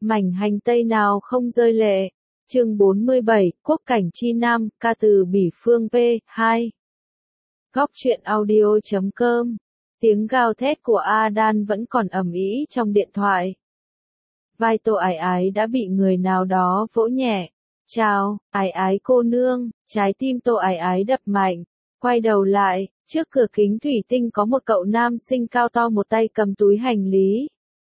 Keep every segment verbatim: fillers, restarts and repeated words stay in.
Mảnh hành tây nào không rơi lệ. Chương bốn mươi bảy, Quốc cảnh chi nam, ca từ Bỉ Phương V, hai. Góc truyện audio chấm com. Tiếng gào thét của Adan vẫn còn ầm ĩ trong điện thoại. Vai Tô Ái Ái đã bị người nào đó vỗ nhẹ. Chào, Ái Ái cô nương, trái tim Tô Ái Ái đập mạnh. Quay đầu lại, trước cửa kính thủy tinh có một cậu nam sinh cao to một tay cầm túi hành lý.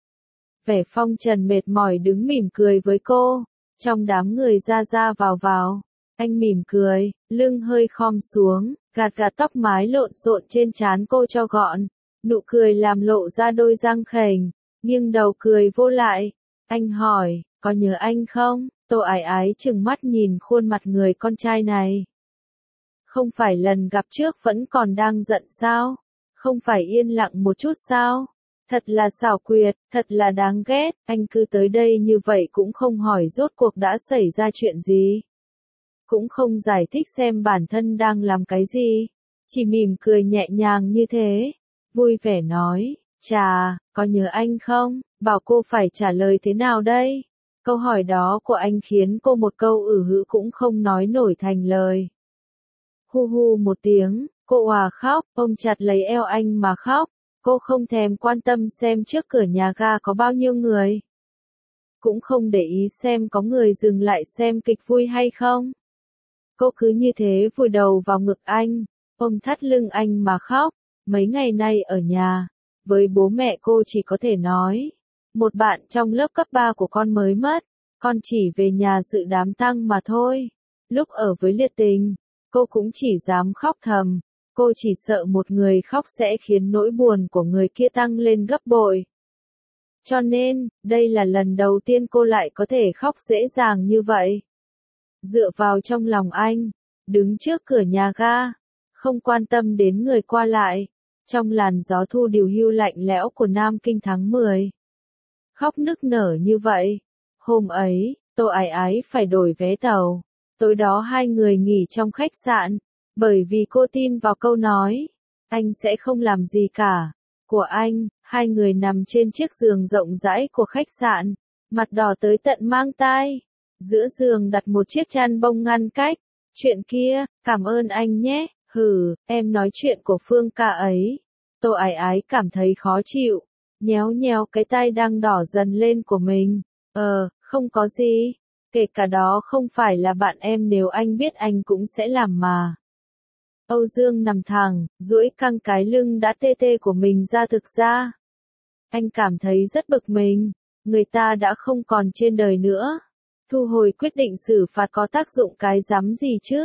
Vẻ phong trần mệt mỏi đứng mỉm cười với cô. Trong đám người ra ra vào vào, anh mỉm cười, lưng hơi khom xuống, gạt gạt tóc mái lộn xộn trên trán cô cho gọn. Nụ cười làm lộ ra đôi răng khểnh, nghiêng đầu cười vô lại. Anh hỏi, có nhớ anh không? Tô Ái Ái trừng mắt nhìn khuôn mặt người con trai này. Không phải lần gặp trước vẫn còn đang giận sao? Không phải yên lặng một chút sao? Thật là xảo quyệt, thật là đáng ghét, anh cứ tới đây như vậy cũng không hỏi rốt cuộc đã xảy ra chuyện gì. Cũng không giải thích xem bản thân đang làm cái gì. Chỉ mỉm cười nhẹ nhàng như thế. Vui vẻ nói, chà, có nhớ anh không? Bảo cô phải trả lời thế nào đây? Câu hỏi đó của anh khiến cô một câu ử hữ cũng không nói nổi thành lời. Hu hu một tiếng, cô òa khóc, ôm chặt lấy eo anh mà khóc. Cô không thèm quan tâm xem trước cửa nhà ga có bao nhiêu người. Cũng không để ý xem có người dừng lại xem kịch vui hay không. Cô cứ như thế vùi đầu vào ngực anh, ôm thắt lưng anh mà khóc. Mấy ngày nay ở nhà, với bố mẹ cô chỉ có thể nói. Một bạn trong lớp cấp ba của con mới mất, con chỉ về nhà dự đám tang mà thôi. Lúc ở với Liệt Tình, cô cũng chỉ dám khóc thầm. Cô chỉ sợ một người khóc sẽ khiến nỗi buồn của người kia tăng lên gấp bội. Cho nên, đây là lần đầu tiên cô lại có thể khóc dễ dàng như vậy. Dựa vào trong lòng anh, đứng trước cửa nhà ga, không quan tâm đến người qua lại, trong làn gió thu điều hưu lạnh lẽo của Nam Kinh tháng mười. Khóc nức nở như vậy. Hôm ấy, Tô Ái Ái phải đổi vé tàu. Tối đó hai người nghỉ trong khách sạn. Bởi vì cô tin vào câu nói, anh sẽ không làm gì cả, của anh. Hai người nằm trên chiếc giường rộng rãi của khách sạn, mặt đỏ tới tận mang tai. Giữa giường đặt một chiếc chăn bông ngăn cách. Chuyện kia, cảm ơn anh nhé, hừ, em nói chuyện của Phương ca ấy. Tô Ái Ái cảm thấy khó chịu, nhéo nhéo cái tai đang đỏ dần lên của mình. Ờ, không có gì, kể cả đó không phải là bạn em nếu anh biết anh cũng sẽ làm mà. Âu Dương nằm thẳng, duỗi căng cái lưng đã tê tê của mình ra. Thực ra, anh cảm thấy rất bực mình, người ta đã không còn trên đời nữa. Thu hồi quyết định xử phạt có tác dụng cái rắm gì chứ?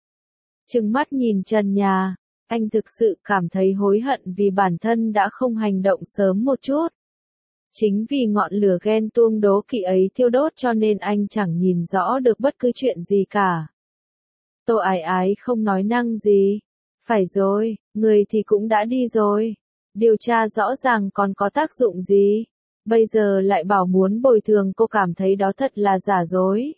Trừng mắt nhìn trần nhà, anh thực sự cảm thấy hối hận vì bản thân đã không hành động sớm một chút. Chính vì ngọn lửa ghen tuông đố kỵ ấy thiêu đốt cho nên anh chẳng nhìn rõ được bất cứ chuyện gì cả. Tô Ái Ái không nói năng gì. Phải rồi, người thì cũng đã đi rồi. Điều tra rõ ràng còn có tác dụng gì. Bây giờ lại bảo muốn bồi thường, cô cảm thấy đó thật là giả dối.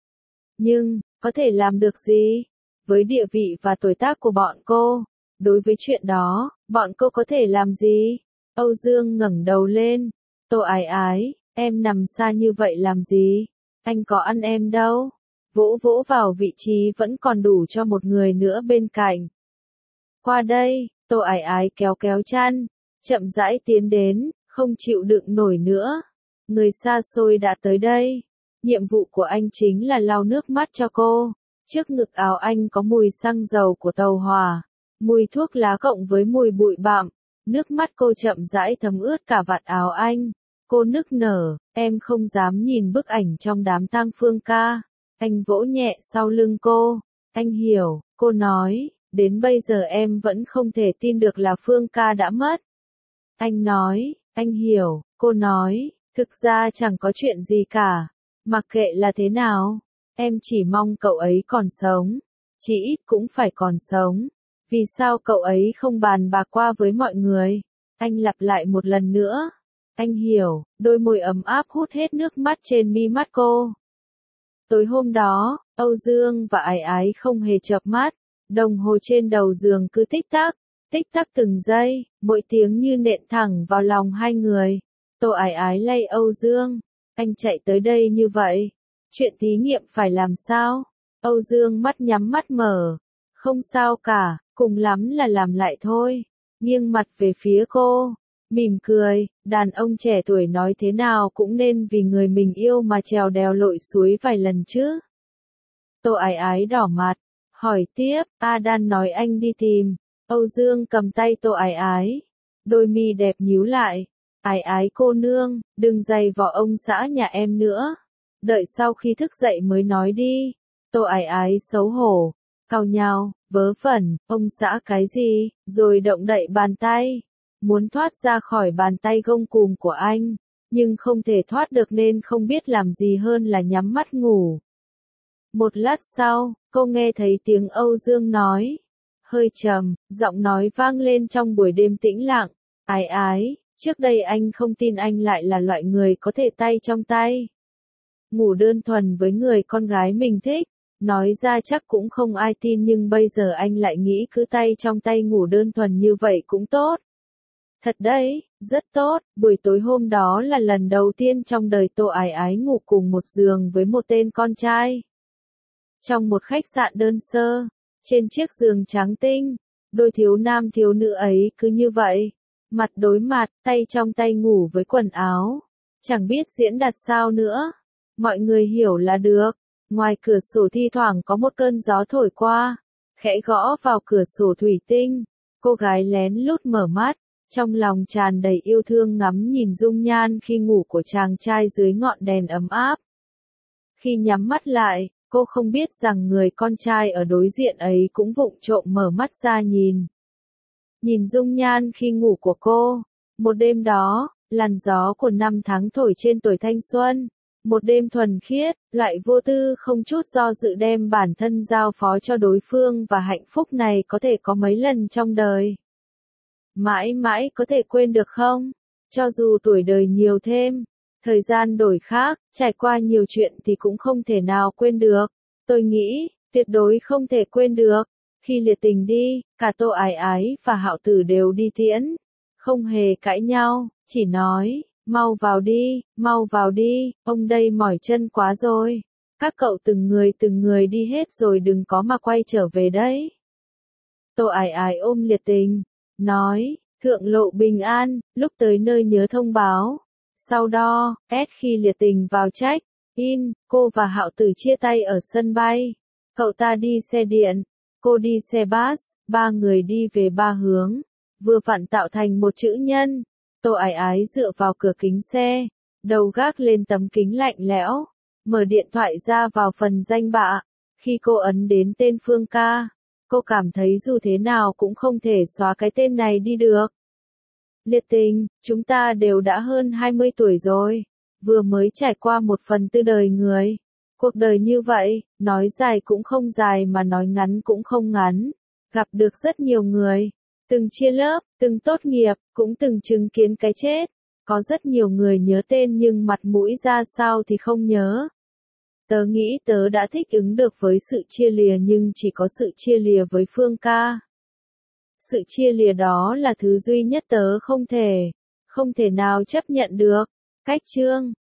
Nhưng, có thể làm được gì? Với địa vị và tuổi tác của bọn cô, đối với chuyện đó, bọn cô có thể làm gì? Âu Dương ngẩng đầu lên. Tô Ái Ái, em nằm xa như vậy làm gì? Anh có ăn em đâu. Vỗ vỗ vào vị trí vẫn còn đủ cho một người nữa bên cạnh. Qua đây, Tô Ái Ái kéo kéo chăn, chậm rãi tiến đến, không chịu đựng nổi nữa. Người xa xôi đã tới đây. Nhiệm vụ của anh chính là lau nước mắt cho cô. Trước ngực áo anh có mùi xăng dầu của tàu hỏa, mùi thuốc lá cộng với mùi bụi bặm. Nước mắt cô chậm rãi thấm ướt cả vạt áo anh. Cô nức nở, em không dám nhìn bức ảnh trong đám tang Phương ca. Anh vỗ nhẹ sau lưng cô. Anh hiểu, cô nói, đến bây giờ em vẫn không thể tin được là Phương ca đã mất. Anh nói, anh hiểu, cô nói, thực ra chẳng có chuyện gì cả. Mặc kệ là thế nào, em chỉ mong cậu ấy còn sống. Chỉ ít cũng phải còn sống. Vì sao cậu ấy không bàn bạc qua với mọi người? Anh lặp lại một lần nữa. Anh hiểu, đôi môi ấm áp hút hết nước mắt trên mi mắt cô. Tối hôm đó, Âu Dương và Ái Ái không hề chợp mắt. Đồng hồ trên đầu giường cứ tích tắc, tích tắc từng giây, mỗi tiếng như nện thẳng vào lòng hai người. Tô Ái Ái lay Âu Dương. anh chạy tới đây như vậy. Chuyện thí nghiệm phải làm sao? Âu Dương mắt nhắm mắt mở. Không sao cả, cùng lắm là làm lại thôi. Nghiêng mặt về phía cô, mỉm cười, đàn ông trẻ tuổi nói thế nào cũng nên vì người mình yêu mà trèo đèo lội suối vài lần chứ. Tô Ái Ái đỏ mặt, hỏi tiếp, Adan nói anh đi tìm. Âu Dương cầm tay Tô Ái Ái, đôi mi đẹp nhíu lại. Ái Ái cô nương, đừng giày vò ông xã nhà em nữa. Đợi sau khi thức dậy mới nói đi. Tô Ái Ái xấu hổ, cau nhao, vớ vẩn, ông xã cái gì, rồi động đậy bàn tay. Muốn thoát ra khỏi bàn tay gông cùm của anh, nhưng không thể thoát được nên không biết làm gì hơn là nhắm mắt ngủ. Một lát sau, cô nghe thấy tiếng Âu Dương nói, hơi trầm, giọng nói vang lên trong buổi đêm tĩnh lặng. Ái Ái, trước đây anh không tin anh lại là loại người có thể tay trong tay ngủ đơn thuần với người con gái mình thích. Nói ra chắc cũng không ai tin nhưng bây giờ anh lại nghĩ cứ tay trong tay ngủ đơn thuần như vậy cũng tốt. Thật đấy, rất tốt. Buổi tối hôm đó là lần đầu tiên trong đời Tô Ái Ái ngủ cùng một giường với một tên con trai. Trong một khách sạn đơn sơ, trên chiếc giường trắng tinh, đôi thiếu nam thiếu nữ ấy cứ như vậy, mặt đối mặt, tay trong tay ngủ với quần áo. Chẳng biết diễn đạt sao nữa. Mọi người hiểu là được. Ngoài cửa sổ thi thoảng có một cơn gió thổi qua, khẽ gõ vào cửa sổ thủy tinh. Cô gái lén lút mở mắt, trong lòng tràn đầy yêu thương ngắm nhìn dung nhan khi ngủ của chàng trai dưới ngọn đèn ấm áp. Khi nhắm mắt lại, cô không biết rằng người con trai ở đối diện ấy cũng vụng trộm mở mắt ra nhìn. Nhìn dung nhan khi ngủ của cô. Một đêm đó, làn gió của năm tháng thổi trên tuổi thanh xuân. Một đêm thuần khiết, loại vô tư không chút do dự đem bản thân giao phó cho đối phương và hạnh phúc này có thể có mấy lần trong đời. Mãi mãi có thể quên được không? Cho dù tuổi đời nhiều thêm, thời gian đổi khác, trải qua nhiều chuyện thì cũng không thể nào quên được. Tôi nghĩ, tuyệt đối không thể quên được. Khi liệt tình đi, cả Tô Ái Ái và Hạo Tử đều đi tiễn. Không hề cãi nhau, chỉ nói. Mau vào đi, mau vào đi, ông đây mỏi chân quá rồi. Các cậu từng người từng người đi hết rồi đừng có mà quay trở về đấy. Tô Ái Ái ôm liệt tình, nói, thượng lộ bình an, lúc tới nơi nhớ thông báo. Sau đó, ép khi liệt tình vào check in, cô và Hạo Tử chia tay ở sân bay. Cậu ta đi xe điện, cô đi xe bus, ba người đi về ba hướng, vừa vặn tạo thành một chữ nhân. Tô Ái Ái dựa vào cửa kính xe, đầu gác lên tấm kính lạnh lẽo, mở điện thoại ra vào phần danh bạ. Khi cô ấn đến tên Phương Ca, cô cảm thấy dù thế nào cũng không thể xóa cái tên này đi được. Liệt tình, chúng ta đều đã hơn hai mươi tuổi rồi, vừa mới trải qua một phần tư đời người. Cuộc đời như vậy, nói dài cũng không dài mà nói ngắn cũng không ngắn. Gặp được rất nhiều người. Từng chia lớp, từng tốt nghiệp, cũng từng chứng kiến cái chết. Có rất nhiều người nhớ tên nhưng mặt mũi ra sao thì không nhớ. Tớ nghĩ tớ đã thích ứng được với sự chia lìa nhưng chỉ có sự chia lìa với Phương Ca. Sự chia lìa đó là thứ duy nhất tớ không thể, không thể nào chấp nhận được. Cách chương